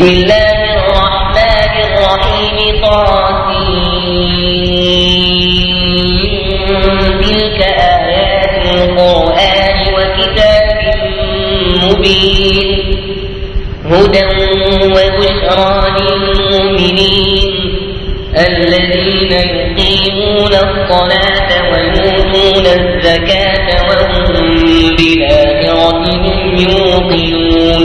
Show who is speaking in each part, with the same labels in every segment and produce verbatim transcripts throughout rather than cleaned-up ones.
Speaker 1: بسم الله الرحمن الرحيم طاسين تلك آيات القرآن وكتاب مبين هدى وبشرى للمؤمنين الذين يقيمون الصلاة ويؤتون الزكاة وهم بالآخرة هم يوقنون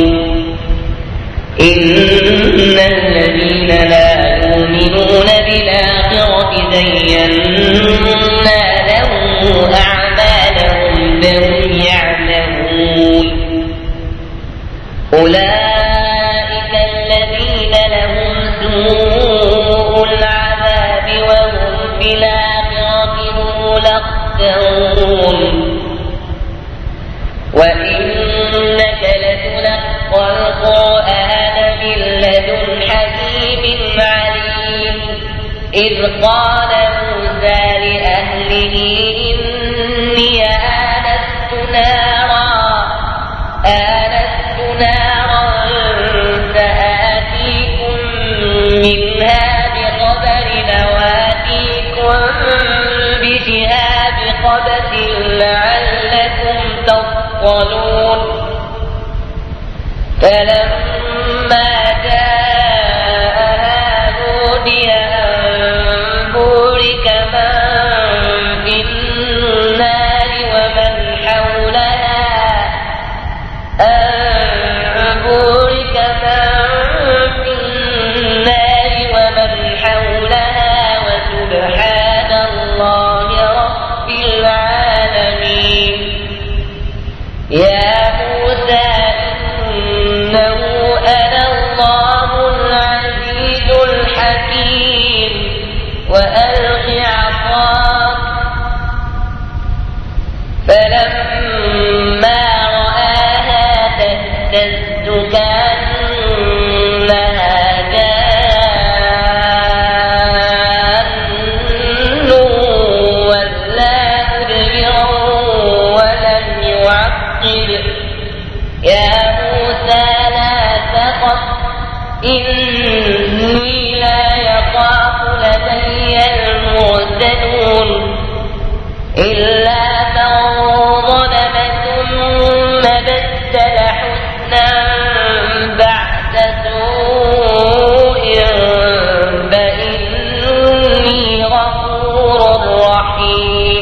Speaker 1: إن الذين لا يؤمنون بالآخرة زينا لهم أعمالهم فهم يعلمون أولئك الذين لهم سوء العذاب وهم في الآخرة هم الأخسرون وإنك لتلقى القرآن من لدن حكيم عليم إذ قال موسى لأهله إني آنست نارا آنست نارا سآتيكم منها بخبر وآتيكم بشهاب قبس لعلكم تصطلون فلما جاءها نودي أن بورك من في النار ومن حولها أن بورك من في النار ومن حولها وسبحان الله رب العالمين يا موسى إنه أنا الله العزيز الحكيم وألق عصاك فلما رآها تهتز كأنها جان ولا مدبرا ولم يعقب يا موسى لا تخف إني لا يخاف لدي المرسلون إلا من ظلم ثم بدل حسنا بعد سوء فإني غفور رحيم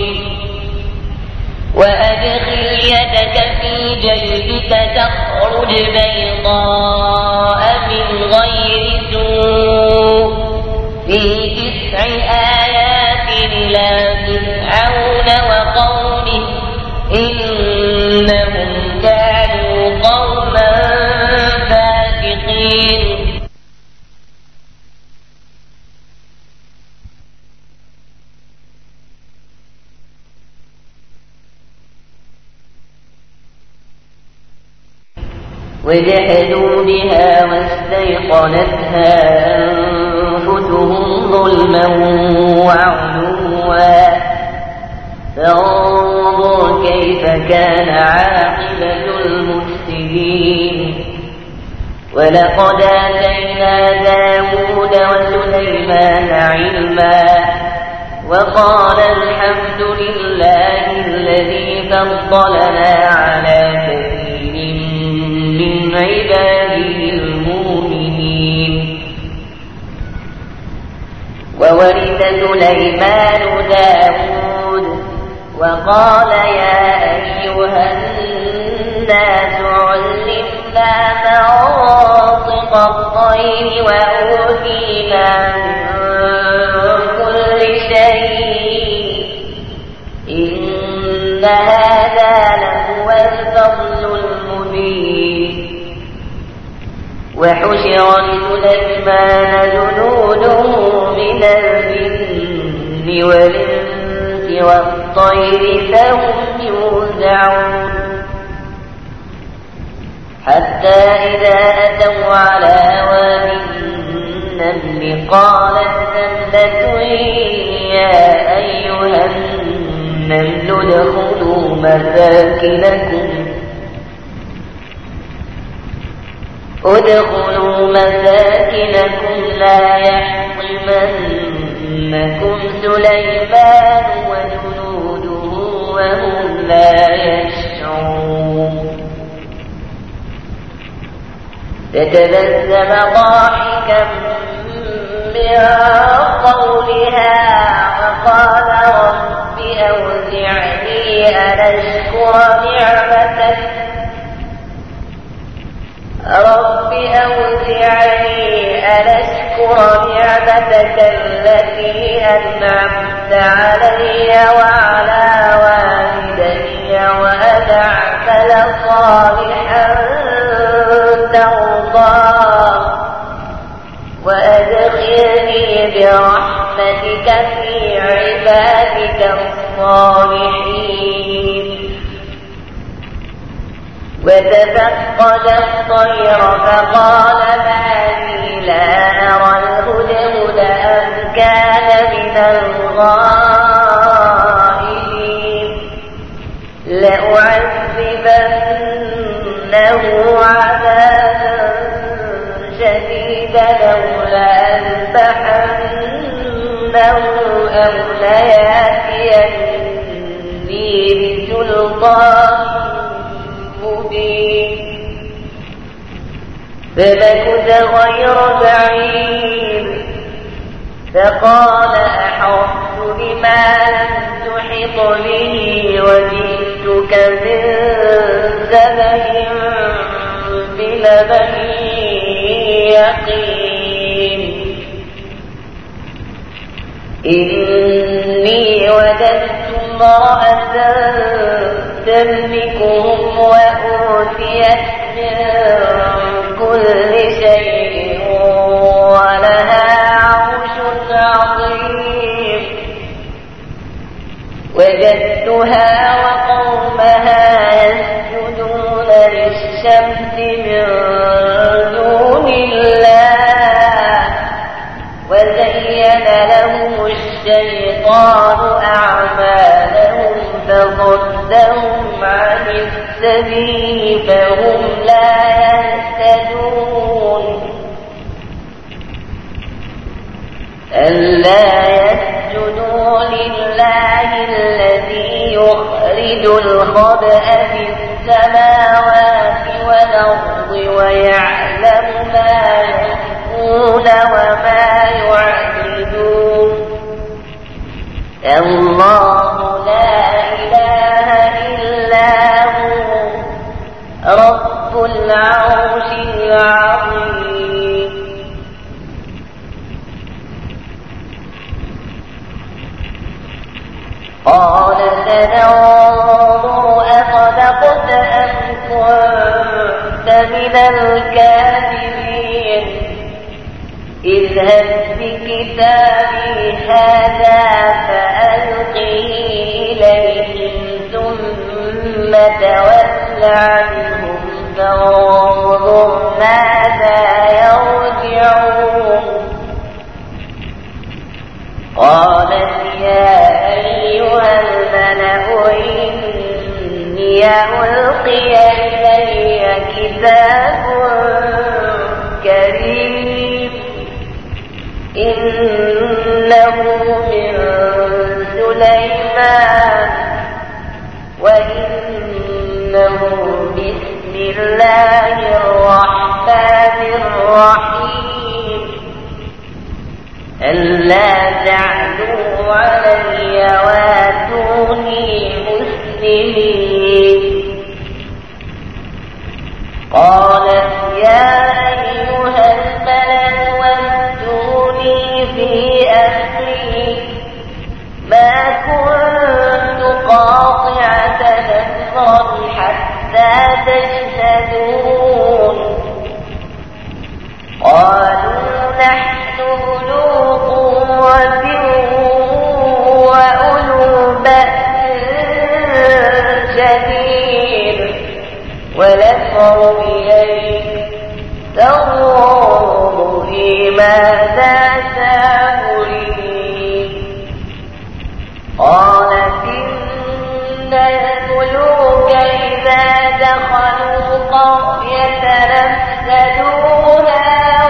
Speaker 1: وأدخل يدك في جيبك تخرج بيضاء من غير سوء في تسع آيات إلى فرعون وقومه إنهم كانوا قوما فاسقين وجحدوا بها واستيقنتها أنفسهم ظلما وعلوا فانظر كيف كان عاقبة المفسدين ولقد آتينا داود وسليمان علما وقال الحمد لله الذي فضلنا على كثير من عباده المؤمنين وورث سليمان داود وقال يا أيها الناس علمنا منطق الطير وأوتينا من كل شيء إن هذا لهو الفضل المبين وحشر لسليمان جنوده من الجن والإنس والطير فهم يوزعون حتى إذا أتوا على واد النمل قالت نملة يا أيها النمل ادخلوا مساكنكم ادخلوا ادخلوا مساكنكم لا يحطمنكم سليمان وجنوده وهم لا يشعرون فتبسم ضاحكا من قولها وقال رب أوزعني أن أشكر نعمتك رب أوزعني أن أشكر نعمتك التي أنعمت علي وعلى والدي وأن أعمل صالحا ترضاه وأدخلني برحمتك في عبادك الصالحين وتفقد الطير فقال ما لي لا أرى الهدهد أم كان من الغائبين لأعذبنه عذابا شديدا لولا أذبحنه أو ليأتيني بسلطان مبين فمكث غير بعيد فقال أحطت بما لم تحط به وجئتك من سبأ بنبأ يقين إني وجدت امرأة تملكهم وأوتيت من كل شيء ولها عرش عظيم وجدتها وقومها يسجدون للشمس من دون الله وزين لهم الشيطان أعمالهم فصدهم عن السبيل فهم لا يهتدون ألا يسجدوا لله الذي يخرج الخبأ في السماوات والأرض ويعلم ما يخفون وما يعلنون الله لا إله إلا هو رب العرش العظيم قال سننظر أصدقت أم كنت من الكاذبين اذهب بكتابي هذا فألقه إليهم ثم تول عنهم فانظر ماذا يرجعون قالت يا أيها الملأ إني ألقي إلي كتاب كريم إنه من سليمان وإنه بسم الله الرحمن الرحيم ألا تعلوا علي واتوني مسلمين قالت يا أيها الملأ وافتوني في أمري ما كنت قاطعة أمرا حتى تشهدون قالوا نحن أولو قوة وأولو بأس شديد والأمر إليك تنظري ماذا تأمرين قالت إن الملوك إذا دخلوا قرية أفسدوها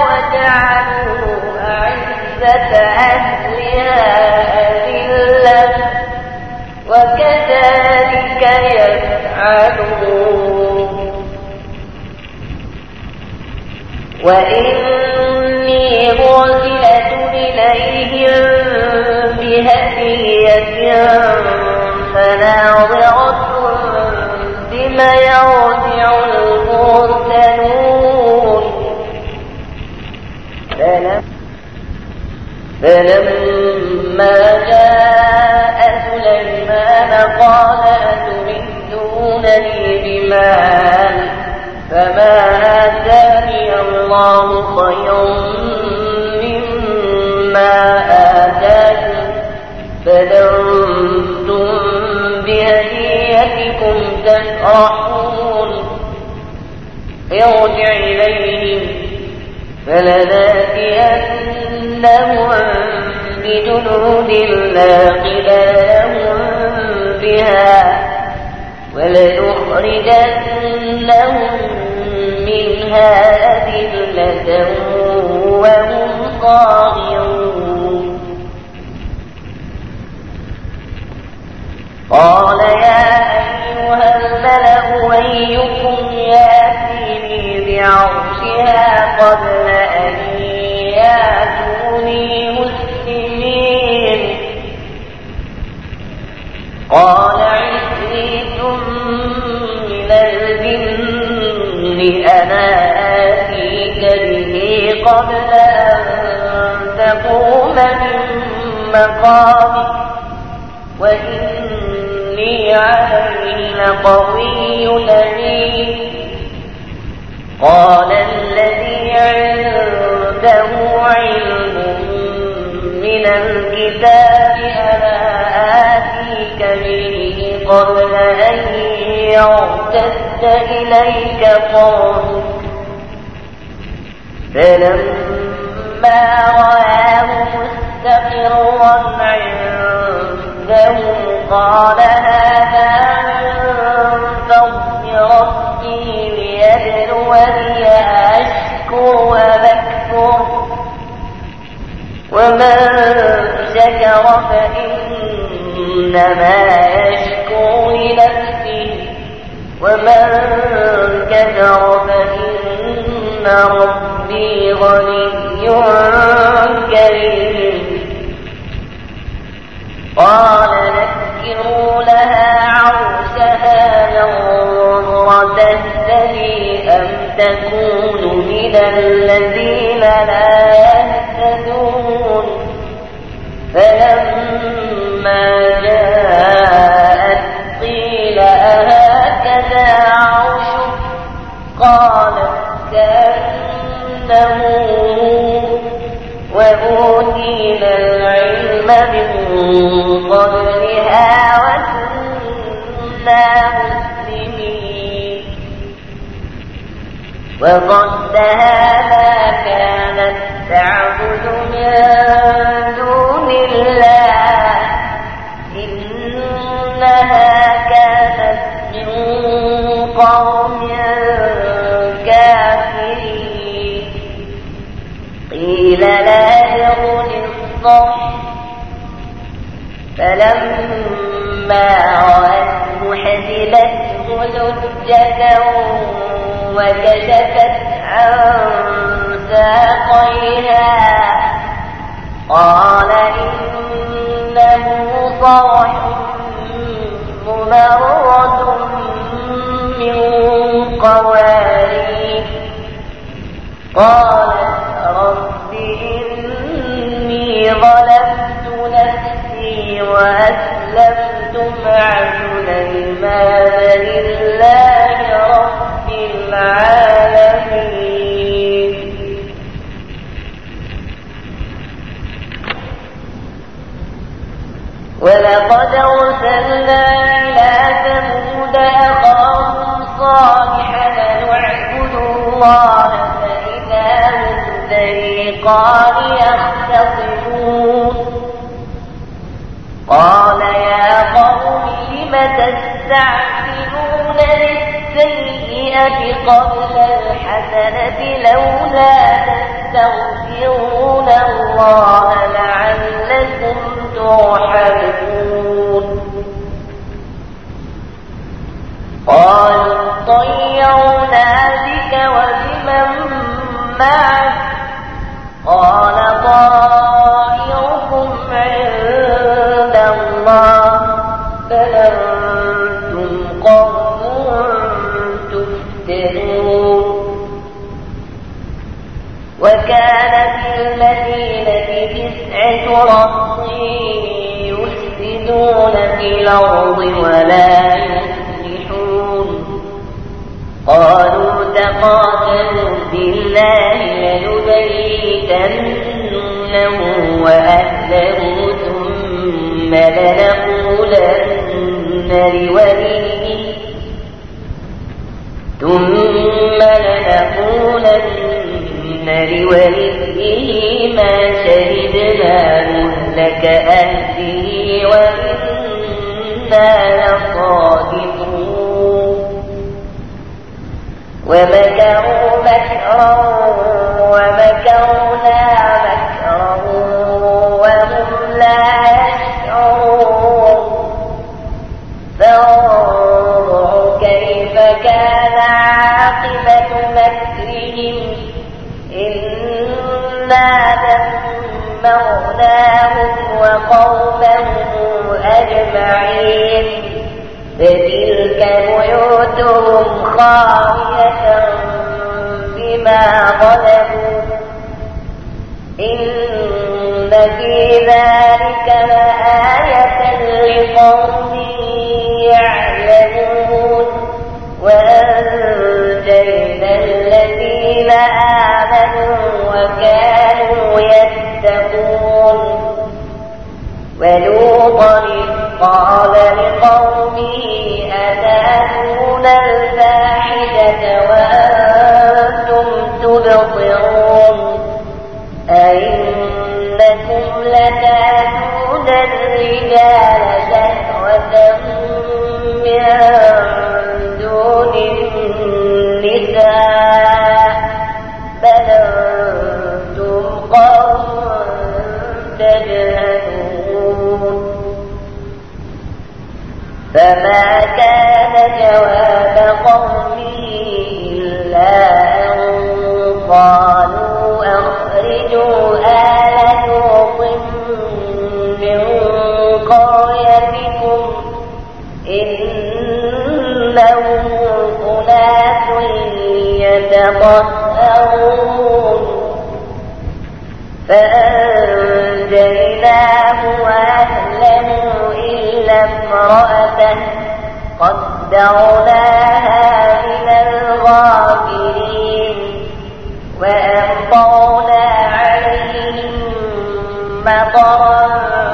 Speaker 1: وإني مرسلة إليهم بهدية فناظرة بما يرجع المرسلون فلما جاء سليمان قال أتمدونني بمال فما آتاني الله خير مما آتاكم بل أنتم بهديتكم تفرحون ارجع إليهم فلنأتينهم بجنود لا قبل لهم بها ولنخرجنهم منها أذلة وهم صاغرون قال يا أيها الملأ أيكم يأتيني بعرشها قبل أن يأتوني مسلمين قال عفريت من الجن أنا آتيك به قبل أن تقوم من مقامك وإني عليه لقوي أمين قال الذي عنده علم من الكتاب أنا آتيك به قبل أن يرتد إليك طرفك فلما رآه مستقرا عنده قال هذا من فضل ربي ليبلوني أشكر وأكفر ومن شكر فإنما يشكر لنفسه ومن كفر فإن ربي غني كريم قال نكروا لها عرشها ننظر تهتدي أم تكون من الذين لا يهتدون فلما جاءت قيل أهكذا عرشك قالت كأنه وأوتينا العلم من قبلها وكنا مسلمين وقدها ما كانت تعبد من دون الله إنها كانت من قوم كافرين قيل لا يغن الصرح فلما رأته حسبته لجة وكشفت عن ساقيها قال إنه صرح ممرد من قوارير قالت رب إني ظلمت نفسي وأسلمت مع سليمان لله رب العالمين ولقد أرسلنا إلى ثمود أخاهم صالحا أن اعبدوا الله فإذا هم فريقان يختصمون قال يا قوم لم تستعجلون بالسيئة قبل الحسنة لولا تستغفرون الله لعلكم ترحمون قالوا طيرنا بك وبمن معك قال طائركم عند الله بل أنتم قوم تفتنون وكان في المدينة تسعة رهط يفسدون في الأرض ولا يصلحون قالوا تقاتلوا بالله لنبيتنه وأهله ثم لنقولن لوليه ثم لنقولن لوليه ما شهدنا مهلك أهله وإنا لصادقون ومكروا مكرا ومكرنا مكرا وهم لا يشعرون فانظروا كيف كان عاقبة مكرهم إنا دمرناهم وقومهم أجمعين فتلك بيوتهم خاوية بما ظلموا إن في ذلك لآية لقوم يعلمون وأنجينا الذين آمنوا وكانوا يتقون ولوطا قال لقومه أتأتون الفاحشة وأنتم تبصرون أئنكم لتأتون الرجال شهوة من دون النساء بل أنتم قوم تجهلون فما كان جواب قومه إلا أن قالوا أخرجوا آل لوط من قريتكم إنهم أناس يتطهرون فأنجيناه وأهله إلا امرأته قدرناها من الغابرين وأمطرنا عليهم مطرا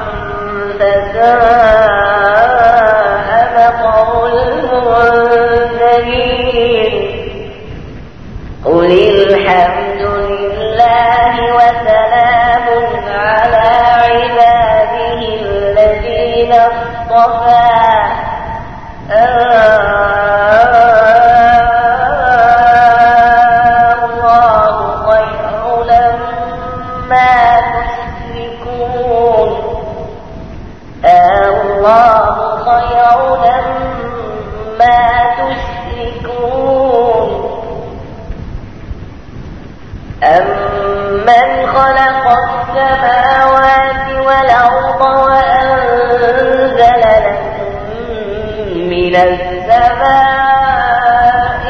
Speaker 1: فساء مطر المنذرين قل الحمد لله وسلام على عباده الذين اصطفى الله خير لما تشركون الله خير لما تشركون أمن خلق السماوات والأرض وأنزل لكم من السماء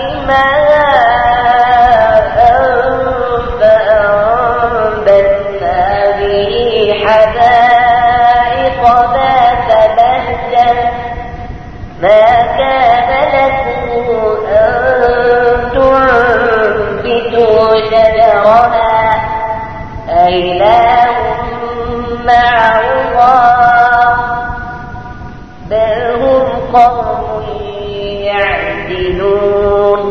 Speaker 1: ماء فأنبتنا به حدائق ذات بهجة ما كان لكم أن تنبتوا شجرها أإله مع الله بل هم قوم يعدلون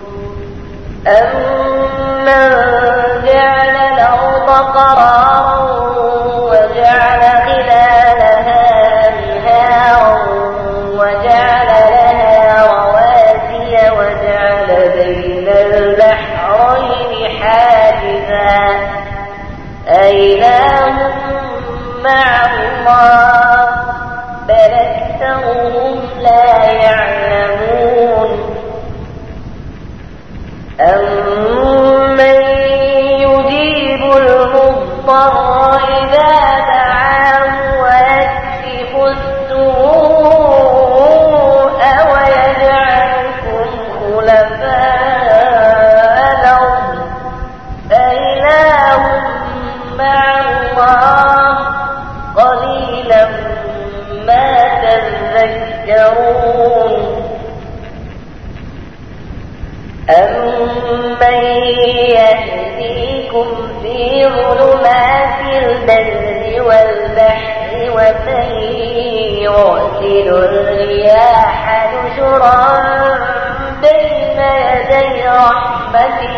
Speaker 1: أمن جعل الأرض قرارا وجعل خلالها أنهارا وجعل لها رواسي وجعل بين البحرين حاجزا أإله مع الله بل أكثرهم لا يعلمون أمن في ظلمات البر والبحر ومن يرسل الرياح نشرا بين يدي رحمته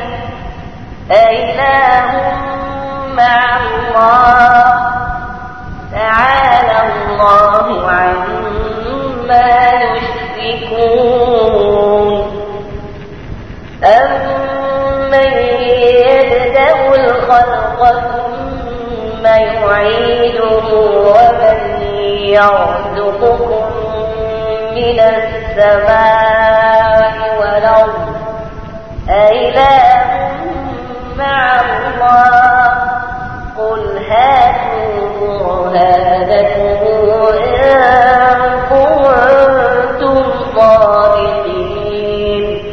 Speaker 1: أإله مع الله تعالى الله عما يشركون أمن يبدأ الخلق ثم يعيده ومن يرزقكم من السماء والأرض أإله مع الله قل هاتوا برهانكم إن كنتم صادقين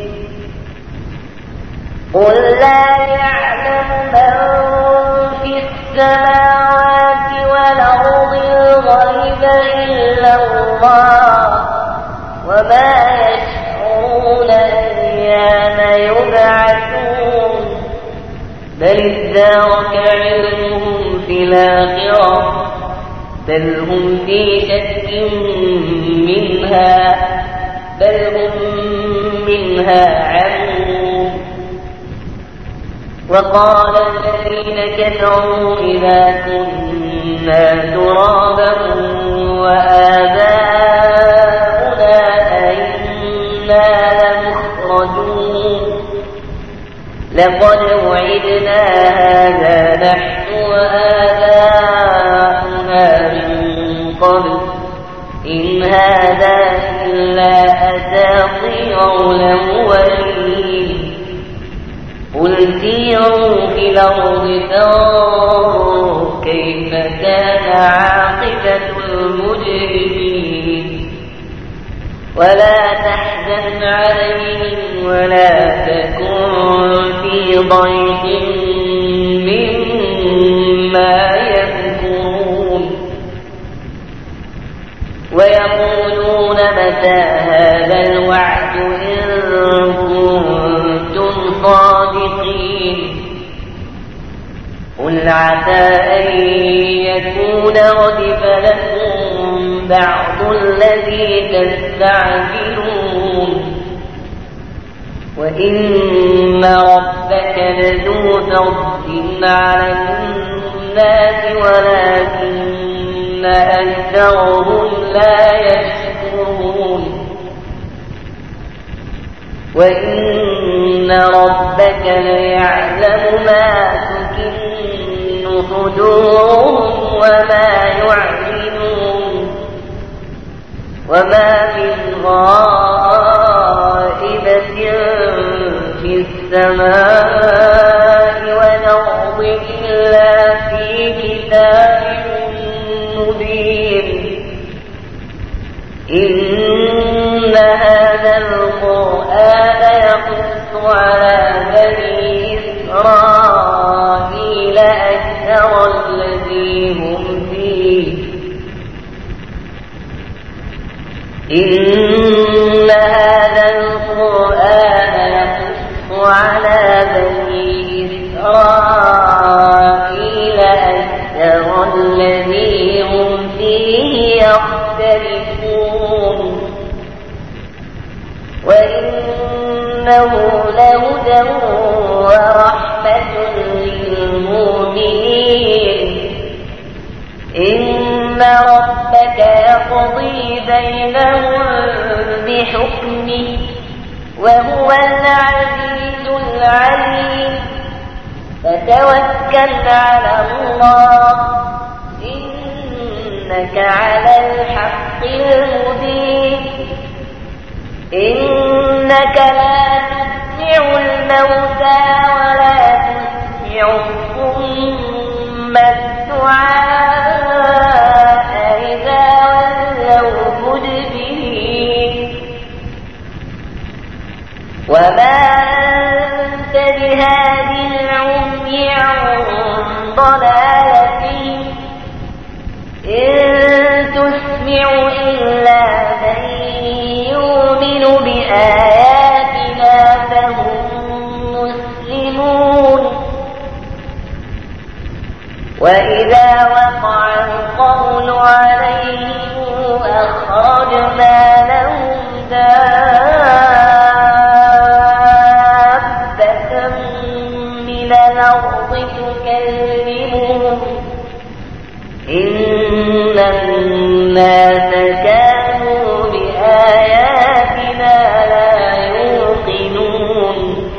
Speaker 1: قل لا يعلم من في السماوات والأرض الغيب إلا الله وما يشعرون أيان يبعثون بل ادارك علمهم في الآخرة بل هم في شك منها بل هم منها عمون وقال الذين كفروا إذا كنا ترابا وآباؤنا أئنا لمخرجون لقد وعدنا هذا نحن وآباؤنا من قبل إن هذا إلا أساطير الأولين قل سيروا في الأرض فانظروا كيف كان عاقبة المجرمين ولا تحزن عليهم ولا تكن في ضيق مما يذكرون ويقولون متى هذا الوعد إن كنتم صادقين قل عسى أن يكون ردف لكم بعض الذي تستعجلون وإن ربك لذو فضل على الناس ولكن أكثرهم لا يشكرون وإن ربك ليعلم ما تكن صدورهم وما يعلنون وما من غائبة في السماء والأرض إلا في كتاب مبين إن هذا القرآن يقص على بني إسرائيل أكثر الذي هم فيه إن هذا القرآن يقص على بني إسرائيل أكثر الذي هم فيه يختلفون وإنه لهدى ورحمة للمؤمنين إن ربك يقضي بينهم بحكمه وهو العزيز العليم فتوكل على الله إنك على الحق المبين إنك لا تسمع الموتى ولا تسمع الصم الدعاء إذا ولوا مدبرين وما أنت بهادي العمي عن ضلالتهم إن تسمع إلا من يؤمن بآياتنا فهم مسلمون وإذا وقع القول عليهم أخرجنا لهم دابة من الأرض تكلمهم إن الناس كانوا بآياتنا لا يوقنون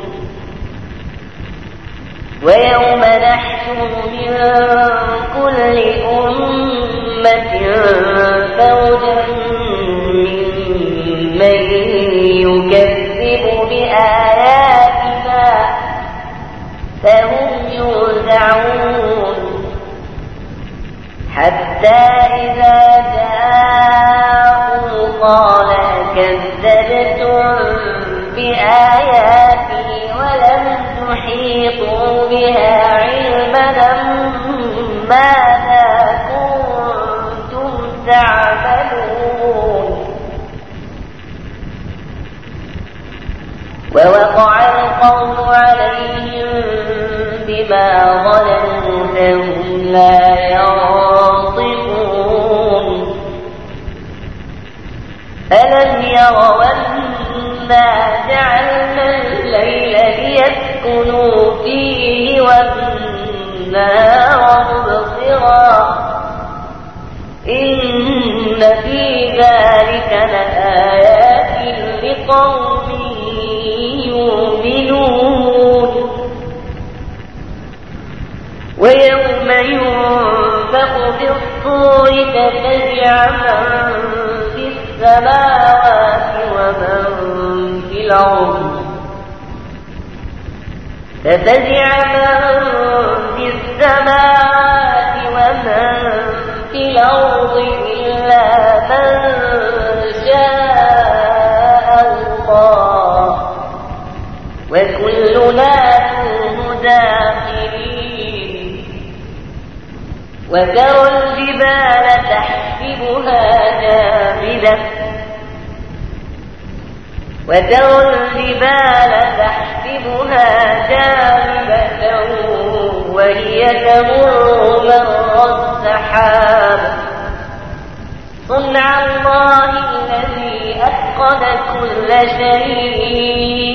Speaker 1: ويوم نحشر من كل أمة فوجا ممن يكذب بآياتنا فهم يوزعون حتى إذا جاءوا قال كذبتم بآياتي ولم تحيطوا بها علما ماذا كنتم تعملون ووقع القول عليهم بما ظلموا فهم لا ينطقون ألم يروا أنا جعلنا الليل ليسكنوا فيه والنهار مبصرا إن في ذلك لآيات لقوم يؤمنون ويوم ينفخ في الصور ففزع من في السماوات ومن في الأرض ففزع من في السماوات ومن في الأرض إلا من شاء الله وكلنا داخلين وترى الجبال تحسبها جامدة وترى الجبال تحسبها جامدة وهي تمر مر السحاب صنع الله الذي أتقن كل شيء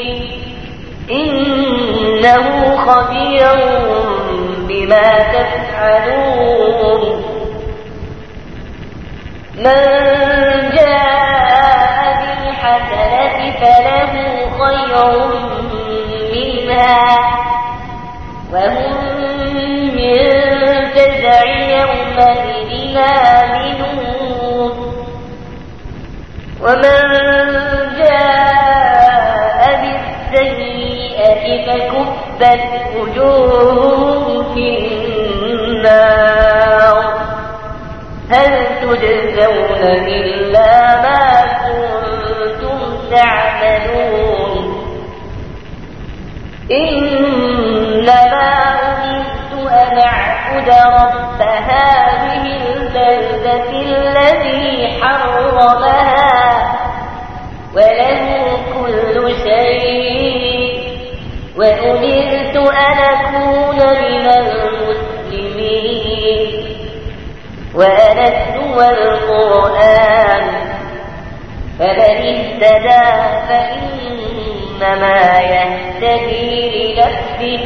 Speaker 1: إنه خبير بما تفعلون من جاء بالحسنة فله خير منها وهم من فزع يومئذ آمنون ومن جاء بالسيئة فكبت وجوههم في النار هل تجزون إلا ما كنتم تعملون إنما أمرت أن أعبد رب هذه البلدة الذي حرمها وله كل شيء وأمرت أن أكون من المسلمين وأن أتلو القرآن فمن اهتدى فإنما يهتدي لنفسه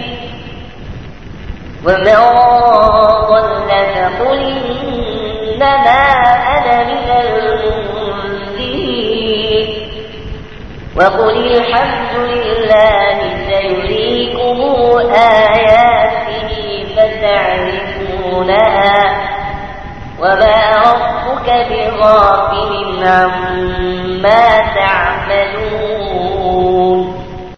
Speaker 1: ومن ضل فقل إنما أنا من المنذرين وقل الحمد لله سيريكم آياته فتعرفونها وما ربك بغافل عما تعملون